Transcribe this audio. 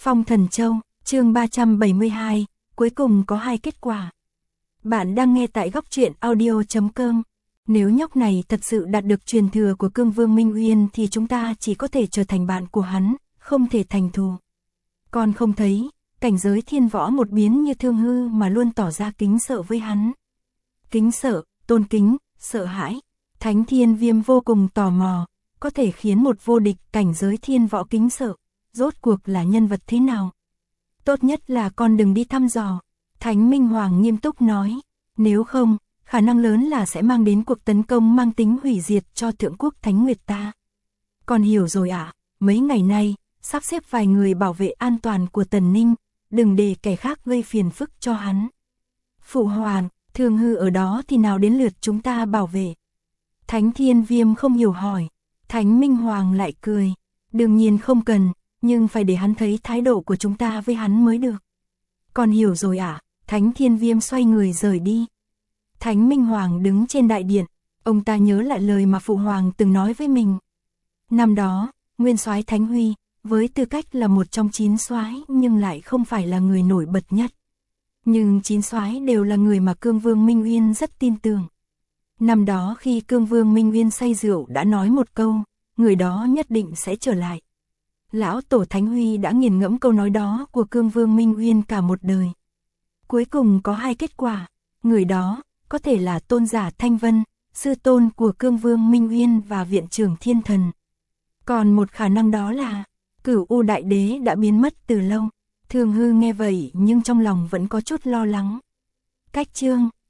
Phong Thần Châu, chương 372, cuối cùng có 2 kết quả. Bạn đang nghe tại góc truyện audio.com. Nếu nhóc này thật sự đạt được truyền thừa của Cương Vương Minh Uyên thì chúng ta chỉ có thể trở thành bạn của hắn, không thể thành thù. Còn không thấy, cảnh giới thiên võ một biến như Thương Hư mà luôn tỏ ra kính sợ với hắn. Kính sợ, tôn kính, sợ hãi. Thánh Thiên Viêm vô cùng tò mò, có thể khiến một vô địch cảnh giới thiên võ kính sợ, rốt cuộc là nhân vật thế nào? Tốt nhất là con đừng đi thăm dò. Thánh Minh Hoàng nghiêm túc nói, nếu không, khả năng lớn là sẽ mang đến cuộc tấn công mang tính hủy diệt cho Thượng Quốc Thánh Nguyệt ta. Con hiểu rồi ạ, mấy ngày nay, sắp xếp vài người bảo vệ an toàn của Tần Ninh, đừng để kẻ khác gây phiền phức cho hắn. Phụ hoàng, Thương Hư ở đó thì nào đến lượt chúng ta bảo vệ? Thánh Thiên Viêm không hiểu hỏi, Thánh Minh Hoàng lại cười, đương nhiên không cần, nhưng phải để hắn thấy thái độ của chúng ta với hắn mới được. Con hiểu rồi ạ, Thánh Thiên Viêm xoay người rời đi. Thánh Minh Hoàng đứng trên đại điện, ông ta nhớ lại lời mà Phụ Hoàng từng nói với mình. Năm đó, Nguyên Soái Thánh Huy, với tư cách là một trong 9 soái nhưng lại không phải là người nổi bật nhất. Nhưng 9 soái đều là người mà Cương Vương Minh Uyên rất tin tưởng. Năm đó khi Cương Vương Minh Uyên say rượu đã nói một câu, người đó nhất định sẽ trở lại. Lão Tổ Thánh Huy đã nghiền ngẫm câu nói đó của Cương Vương Minh Uyên cả một đời. Cuối cùng có 2 kết quả, người đó có thể là tôn giả Thanh Vân, sư tôn của Cương Vương Minh Uyên và viện trưởng Thiên Thần. Còn một khả năng đó là Cửu U Đại Đế đã biến mất từ lâu. Thương Hư nghe vậy nhưng trong lòng vẫn có chút lo lắng. Cách chương